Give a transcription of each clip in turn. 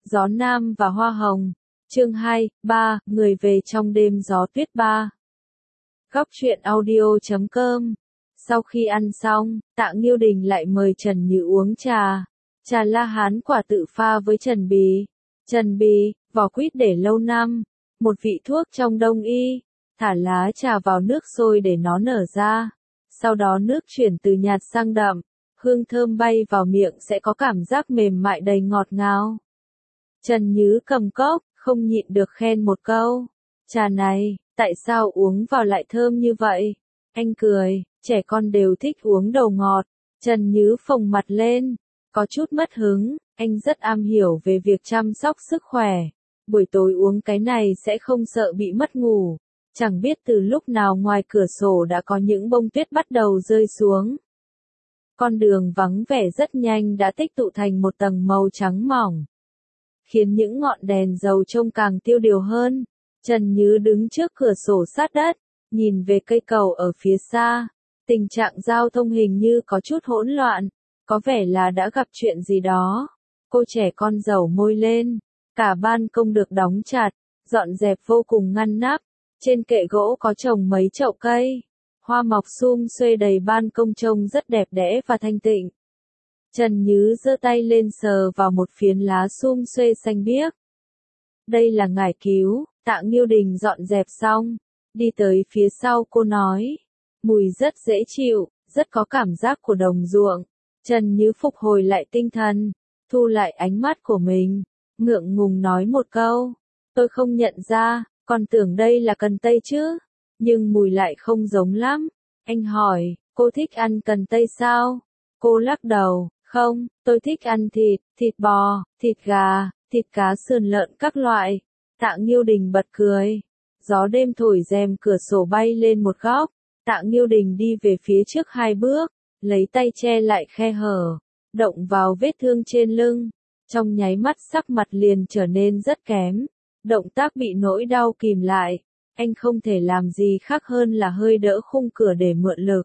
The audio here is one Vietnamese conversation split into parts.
Gió Nam và Hoa Hồng. Chương 2, 3, Người về trong đêm gió tuyết 3. Góc truyện audio.com. Sau khi ăn xong, Tạ Nghiêu Đình lại mời Trần Như uống trà. Trà La Hán quả tự pha với trần bì. Trần bì, vỏ quýt để lâu năm. Một vị thuốc trong đông y. Thả lá trà vào nước sôi để nó nở ra. Sau đó nước chuyển từ nhạt sang đậm. Hương thơm bay vào miệng sẽ có cảm giác mềm mại đầy ngọt ngào. Trần Như cầm cốc, không nhịn được khen một câu. Trà này, tại sao uống vào lại thơm như vậy? Anh cười, trẻ con đều thích uống đầu ngọt. Trần Như phồng mặt lên, có chút mất hứng, anh rất am hiểu về việc chăm sóc sức khỏe. Buổi tối uống cái này sẽ không sợ bị mất ngủ. Chẳng biết từ lúc nào ngoài cửa sổ đã có những bông tuyết bắt đầu rơi xuống. Con đường vắng vẻ rất nhanh đã tích tụ thành một tầng màu trắng mỏng, khiến những ngọn đèn dầu trông càng tiêu điều hơn. Trần Như đứng trước cửa sổ sát đất, nhìn về cây cầu ở phía xa. Tình trạng giao thông hình như có chút hỗn loạn, có vẻ là đã gặp chuyện gì đó. Cô trẻ con dầu môi lên, cả ban công được đóng chặt, dọn dẹp vô cùng ngăn nắp. Trên kệ gỗ có trồng mấy chậu cây, hoa mọc sum xuê đầy ban công trông rất đẹp đẽ và thanh tịnh. Trần Như giơ tay lên sờ vào một phiến lá sum xuê xanh biếc. Đây là ngải cứu. Tạ Nghiêu Đình dọn dẹp xong, đi tới phía sau cô nói. Mùi rất dễ chịu, rất có cảm giác của đồng ruộng. Trần Như phục hồi lại tinh thần, thu lại ánh mắt của mình, ngượng ngùng nói một câu. Tôi không nhận ra, còn tưởng đây là cần tây chứ, nhưng mùi lại không giống lắm. Anh hỏi, cô thích ăn cần tây sao? Cô lắc đầu, không, tôi thích ăn thịt, thịt bò, thịt gà, thịt cá sườn lợn các loại. Tạ Nghiêu Đình bật cười. Gió đêm thổi rèm cửa sổ bay lên một góc. Tạ Nghiêu Đình đi về phía trước 2 bước, lấy tay che lại khe hở, động vào vết thương trên lưng. Trong nháy mắt sắc mặt liền trở nên rất kém. Động tác bị nỗi đau kìm lại. Anh không thể làm gì khác hơn là hơi đỡ khung cửa để mượn lực.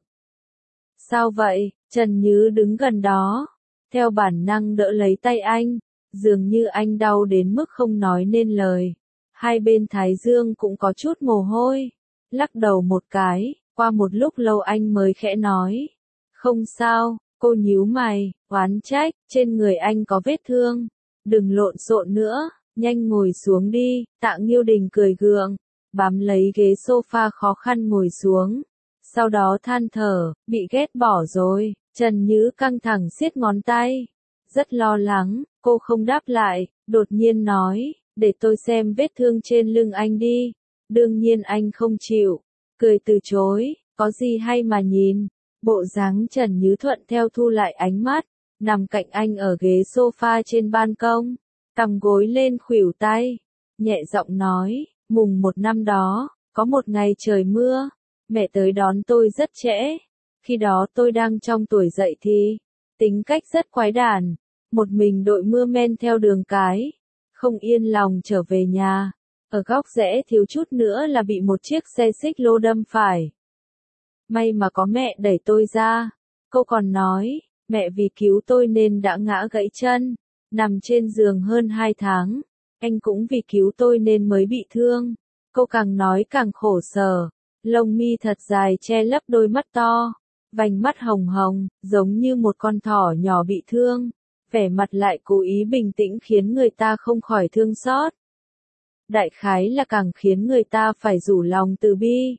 Sao vậy? Trần Như đứng gần đó, theo bản năng đỡ lấy tay anh. Dường như anh đau đến mức không nói nên lời. Hai bên thái dương cũng có chút mồ hôi. Lắc đầu một cái, qua một lúc lâu anh mới khẽ nói. Không sao. Cô nhíu mày, oán trách, trên người anh có vết thương. Đừng lộn xộn nữa, nhanh ngồi xuống đi. Tạ Nghiêu Đình cười gượng, bám lấy ghế sofa khó khăn ngồi xuống. Sau đó than thở, bị ghét bỏ rồi. Trần Như căng thẳng siết ngón tay. Rất lo lắng, cô không đáp lại, đột nhiên nói, để tôi xem vết thương trên lưng anh đi. Đương nhiên anh không chịu, cười từ chối, có gì hay mà nhìn. Bộ dáng Trần Như thuận theo thu lại ánh mắt, nằm cạnh anh ở ghế sofa trên ban công, cằm gối lên khuỷu tay, nhẹ giọng nói, mùng 1 năm đó, có một ngày trời mưa, mẹ tới đón tôi rất trễ. Khi đó tôi đang trong tuổi dậy thì, tính cách rất quái đản, một mình đội mưa men theo đường cái, không yên lòng trở về nhà. Ở góc rẽ thiếu chút nữa là bị một chiếc xe xích lô đâm phải. May mà có mẹ đẩy tôi ra. Cô còn nói, mẹ vì cứu tôi nên đã ngã gãy chân, nằm trên giường hơn 2 tháng. Anh cũng vì cứu tôi nên mới bị thương. Cô càng nói càng khổ sở. Lông mi thật dài che lấp đôi mắt to, vành mắt hồng hồng, giống như một con thỏ nhỏ bị thương. Vẻ mặt lại cố ý bình tĩnh khiến người ta không khỏi thương xót. Đại khái là càng khiến người ta phải rủ lòng từ bi.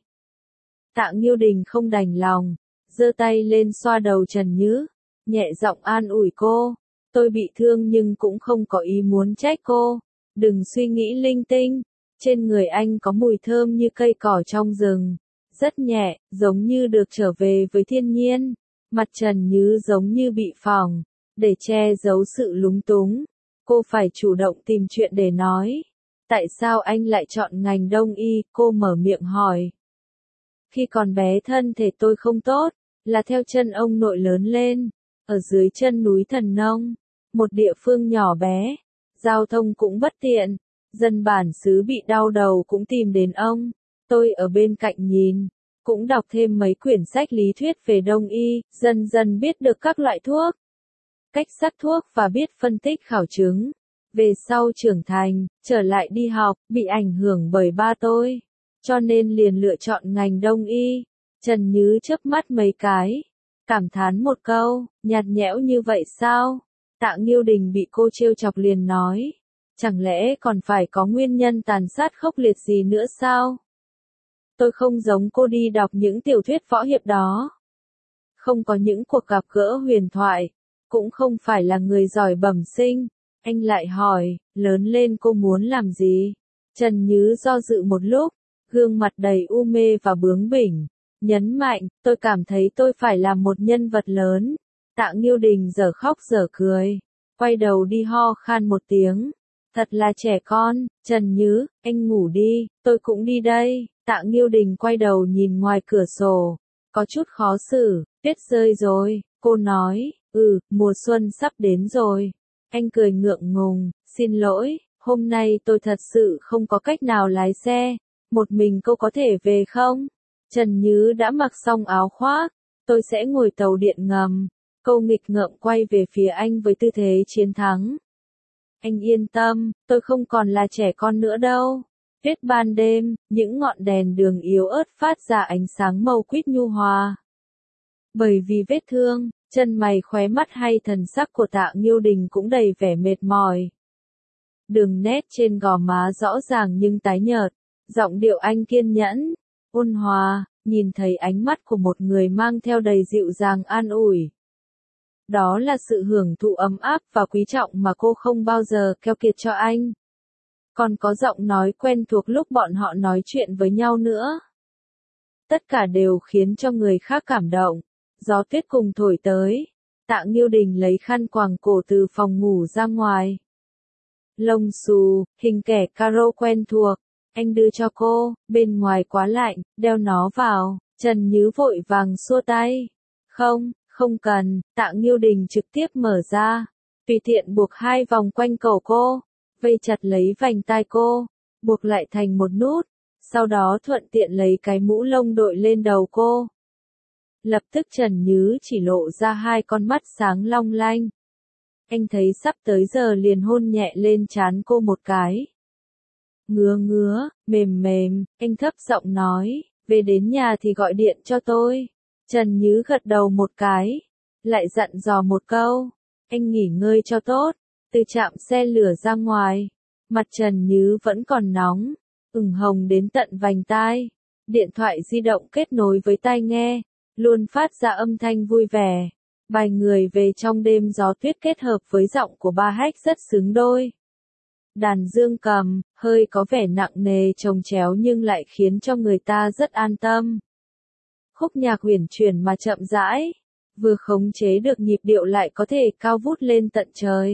Tạ Nghiêu Đình không đành lòng, giơ tay lên xoa đầu Trần Như, nhẹ giọng an ủi cô. Tôi bị thương nhưng cũng không có ý muốn trách cô. Đừng suy nghĩ linh tinh. Trên người anh có mùi thơm như cây cỏ trong rừng, rất nhẹ, giống như được trở về với thiên nhiên. Mặt Trần Như giống như bị phỏng, để che giấu sự lúng túng. Cô phải chủ động tìm chuyện để nói. Tại sao anh lại chọn ngành đông y? Cô mở miệng hỏi. Khi còn bé thân thể tôi không tốt, là theo chân ông nội lớn lên, ở dưới chân núi Thần Nông, một địa phương nhỏ bé, giao thông cũng bất tiện, dân bản xứ bị đau đầu cũng tìm đến ông. Tôi ở bên cạnh nhìn, cũng đọc thêm mấy quyển sách lý thuyết về đông y, dần dần biết được các loại thuốc, cách sắc thuốc và biết phân tích khảo chứng. Về sau trưởng thành, trở lại đi học, bị ảnh hưởng bởi ba tôi. Cho nên liền lựa chọn ngành đông y. Trần Nhứ chớp mắt mấy cái. Cảm thán một câu, nhạt nhẽo như vậy sao? Tạ Nghiêu Đình bị cô trêu chọc liền nói. Chẳng lẽ còn phải có nguyên nhân tàn sát khốc liệt gì nữa sao? Tôi không giống cô đi đọc những tiểu thuyết võ hiệp đó. Không có những cuộc gặp gỡ huyền thoại. Cũng không phải là người giỏi bẩm sinh. Anh lại hỏi, lớn lên cô muốn làm gì? Trần Nhứ do dự một lúc, gương mặt đầy u mê và bướng bỉnh. Nhấn mạnh, tôi cảm thấy tôi phải làm một nhân vật lớn. Tạ Nghiêu Đình dở khóc dở cười. Quay đầu đi ho khan một tiếng. Thật là trẻ con, Trần Nhứ, anh ngủ đi, tôi cũng đi đây. Tạ Nghiêu Đình quay đầu nhìn ngoài cửa sổ. Có chút khó xử, tuyết rơi rồi, cô nói, mùa xuân sắp đến rồi. Anh cười ngượng ngùng, xin lỗi, hôm nay tôi thật sự không có cách nào lái xe. Một mình cô có thể về không? Trần Nhứ đã mặc xong áo khoác, tôi sẽ ngồi tàu điện ngầm. Câu nghịch ngợm quay về phía anh với tư thế chiến thắng. Anh yên tâm, tôi không còn là trẻ con nữa đâu. Tuyết ban đêm, những ngọn đèn đường yếu ớt phát ra ánh sáng màu quýt nhu hòa. Bởi vì vết thương, chân mày khóe mắt hay thần sắc của Tạ Nghiêu Đình cũng đầy vẻ mệt mỏi. Đường nét trên gò má rõ ràng nhưng tái nhợt, giọng điệu anh kiên nhẫn, ôn hòa, nhìn thấy ánh mắt của một người mang theo đầy dịu dàng an ủi. Đó là sự hưởng thụ ấm áp và quý trọng mà cô không bao giờ keo kiệt cho anh. Còn có giọng nói quen thuộc lúc bọn họ nói chuyện với nhau nữa. Tất cả đều khiến cho người khác cảm động. Gió tuyết cùng thổi tới. Tạ Nghiêu Đình lấy khăn quàng cổ từ phòng ngủ ra ngoài. Lông xù, hình kẻ caro quen thuộc. Anh đưa cho cô, bên ngoài quá lạnh, đeo nó vào. Trần Nhứ vội vàng xua tay. Không cần, Tạ Nghiêu Đình trực tiếp mở ra. Tùy tiện buộc 2 vòng quanh cổ cô. Vây chặt lấy vành tai cô. Buộc lại thành một nút. Sau đó thuận tiện lấy cái mũ lông đội lên đầu cô. Lập tức Trần Nhứ chỉ lộ ra 2 con mắt sáng long lanh. Anh thấy sắp tới giờ liền hôn nhẹ lên trán cô một cái. Ngứa, mềm, anh thấp giọng nói, về đến nhà thì gọi điện cho tôi. Trần Nhứ gật đầu một cái, lại dặn dò một câu, anh nghỉ ngơi cho tốt, từ trạm xe lửa ra ngoài. Mặt Trần Nhứ vẫn còn nóng, ửng hồng đến tận vành tai. Điện thoại di động kết nối với tai nghe, luôn phát ra âm thanh vui vẻ. Bài Người Về Trong Đêm Gió Tuyết kết hợp với giọng của Ba Hách rất xứng đôi. Đàn dương cầm, hơi có vẻ nặng nề chồng chéo nhưng lại khiến cho người ta rất an tâm. Khúc nhạc uyển chuyển mà chậm rãi, vừa khống chế được nhịp điệu lại có thể cao vút lên tận trời.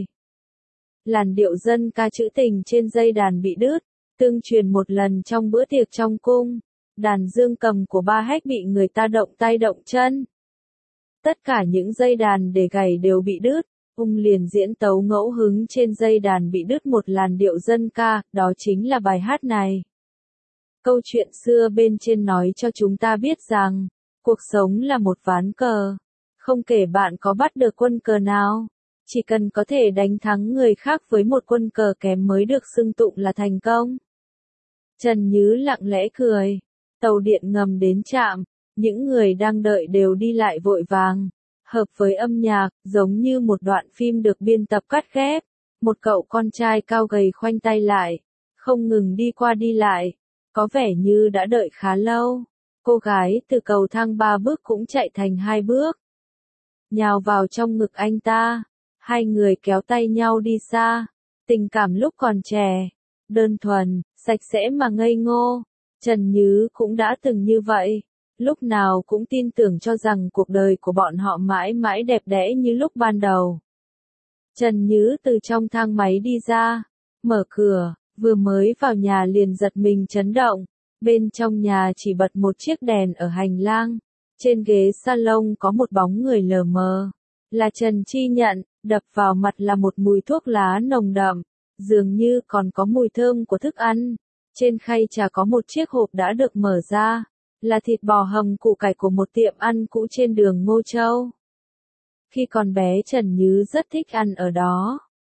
Làn điệu dân ca trữ tình trên dây đàn bị đứt, tương truyền một lần trong bữa tiệc trong cung. Đàn dương cầm của Ba Hách bị người ta động tay động chân. Tất cả những dây đàn để gảy đều bị đứt, liền diễn tấu ngẫu hứng trên dây đàn bị đứt một làn điệu dân ca, đó chính là bài hát này. Câu chuyện xưa bên trên nói cho chúng ta biết rằng, cuộc sống là một ván cờ. Không kể bạn có bắt được quân cờ nào, chỉ cần có thể đánh thắng người khác với một quân cờ kém mới được xưng tụng là thành công. Trần Nhứ lặng lẽ cười. Tàu điện ngầm đến trạm, những người đang đợi đều đi lại vội vàng. Hợp với âm nhạc, giống như một đoạn phim được biên tập cắt ghép. Một cậu con trai cao gầy khoanh tay lại, không ngừng đi qua đi lại, có vẻ như đã đợi khá lâu. Cô gái từ cầu thang 3 bước cũng chạy thành 2 bước. Nhào vào trong ngực anh ta, 2 người kéo tay nhau đi xa. Tình cảm lúc còn trẻ, đơn thuần, sạch sẽ mà ngây ngô. Trần Nhứ cũng đã từng như vậy, lúc nào cũng tin tưởng cho rằng cuộc đời của bọn họ mãi mãi đẹp đẽ như lúc ban đầu. Trần Nhứ từ trong thang máy đi ra, mở cửa, vừa mới vào nhà liền giật mình chấn động. Bên trong nhà chỉ bật một chiếc đèn ở hành lang, trên ghế salon có một bóng người lờ mờ. Là Trần Chi Nhận, đập vào mặt là một mùi thuốc lá nồng đậm, dường như còn có mùi thơm của thức ăn. Trên khay trà có một chiếc hộp đã được mở ra, là thịt bò hầm củ cải của một tiệm ăn cũ trên đường Ngô Châu. Khi còn bé Trần Nhứ rất thích ăn ở đó,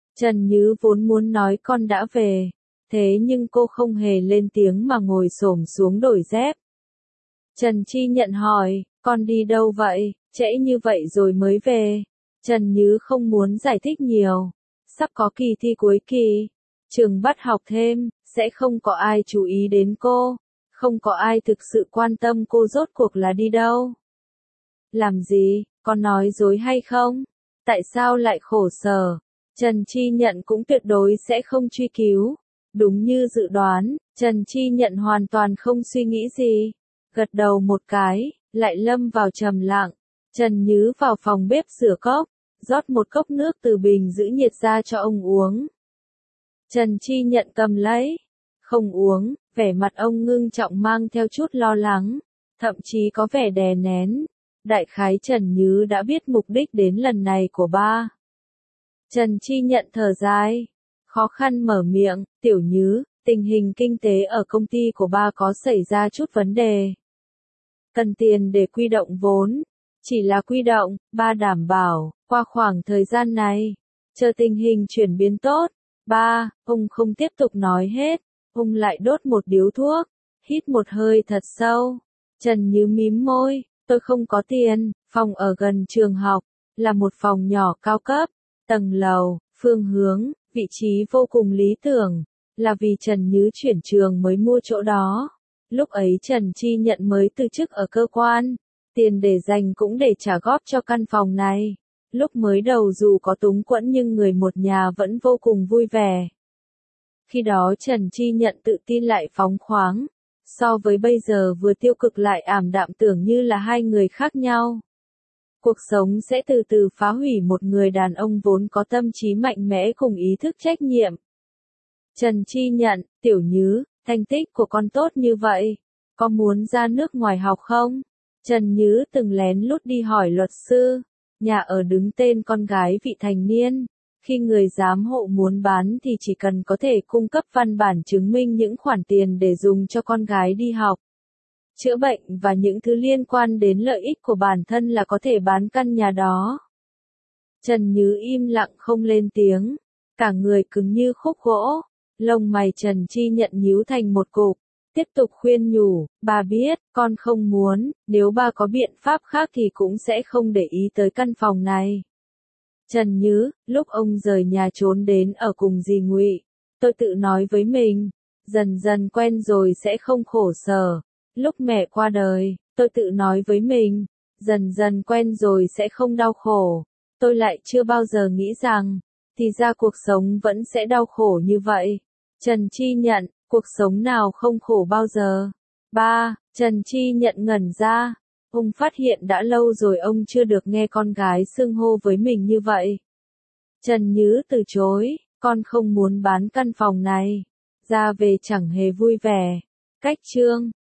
Trần Như vốn muốn nói con đã về, thế nhưng cô không hề lên tiếng mà ngồi xổm xuống đổi dép. Trần Chi Nhận hỏi, con đi đâu vậy, trễ như vậy rồi mới về. Trần Như không muốn giải thích nhiều. Sắp có kỳ thi cuối kỳ, trường bắt học thêm, sẽ không có ai chú ý đến cô, không có ai thực sự quan tâm cô rốt cuộc là đi đâu. Làm gì, con nói dối hay không? Tại sao lại khổ sở? Trần Chi Nhận cũng tuyệt đối sẽ không truy cứu. Đúng như dự đoán, Trần Chi Nhận hoàn toàn không suy nghĩ gì. Gật đầu một cái, lại lâm vào trầm lặng. Trần Như vào phòng bếp rửa cốc, rót một cốc nước từ bình giữ nhiệt ra cho ông uống. Trần Chi Nhận cầm lấy, không uống, vẻ mặt ông ngưng trọng mang theo chút lo lắng, thậm chí có vẻ đè nén. Đại khái Trần Như đã biết mục đích đến lần này của ba. Trần Chi Nhận thở dài, khó khăn mở miệng, Tiểu Như, tình hình kinh tế ở công ty của ba có xảy ra chút vấn đề. Cần tiền để quy động vốn, chỉ là quy động, ba đảm bảo, qua khoảng thời gian này, chờ tình hình chuyển biến tốt, ba, ông không tiếp tục nói hết, ông lại đốt một điếu thuốc, hít một hơi thật sâu. Trần Như mím môi, tôi không có tiền, phòng ở gần trường học, là một phòng nhỏ cao cấp, tầng lầu, phương hướng, vị trí vô cùng lý tưởng, là vì Trần Như chuyển trường mới mua chỗ đó. Lúc ấy Trần Chi Nhận mới từ chức ở cơ quan, tiền để dành cũng để trả góp cho căn phòng này. Lúc mới đầu dù có túng quẫn nhưng người một nhà vẫn vô cùng vui vẻ. Khi đó Trần Chi Nhận tự tin lại phóng khoáng, so với bây giờ vừa tiêu cực lại ảm đạm tưởng như là hai người khác nhau. Cuộc sống sẽ từ từ phá hủy một người đàn ông vốn có tâm trí mạnh mẽ cùng ý thức trách nhiệm. Trần Chi Nhận, Tiểu Như, thành tích của con tốt như vậy, có muốn ra nước ngoài học không? Trần Như từng lén lút đi hỏi luật sư, nhà ở đứng tên con gái vị thành niên, khi người giám hộ muốn bán thì chỉ cần có thể cung cấp văn bản chứng minh những khoản tiền để dùng cho con gái đi học, chữa bệnh và những thứ liên quan đến lợi ích của bản thân là có thể bán căn nhà đó. Trần Như im lặng không lên tiếng, cả người cứng như khúc gỗ, lông mày Trần Chi Nhận nhíu thành một cục, tiếp tục khuyên nhủ, ba biết, con không muốn, nếu ba có biện pháp khác thì cũng sẽ không để ý tới căn phòng này. Trần Như, lúc ông rời nhà trốn đến ở cùng dì Ngụy, tôi tự nói với mình, dần dần quen rồi sẽ không khổ sở. Lúc mẹ qua đời, tôi tự nói với mình, dần dần quen rồi sẽ không đau khổ. Tôi lại chưa bao giờ nghĩ rằng, thì ra cuộc sống vẫn sẽ đau khổ như vậy. Trần Chi Nhận, cuộc sống nào không khổ bao giờ? Ba, Trần Chi Nhận ngẩn ra. Ông phát hiện đã lâu rồi ông chưa được nghe con gái xưng hô với mình như vậy. Trần Như từ chối, con không muốn bán căn phòng này. Ra về chẳng hề vui vẻ. Cách chương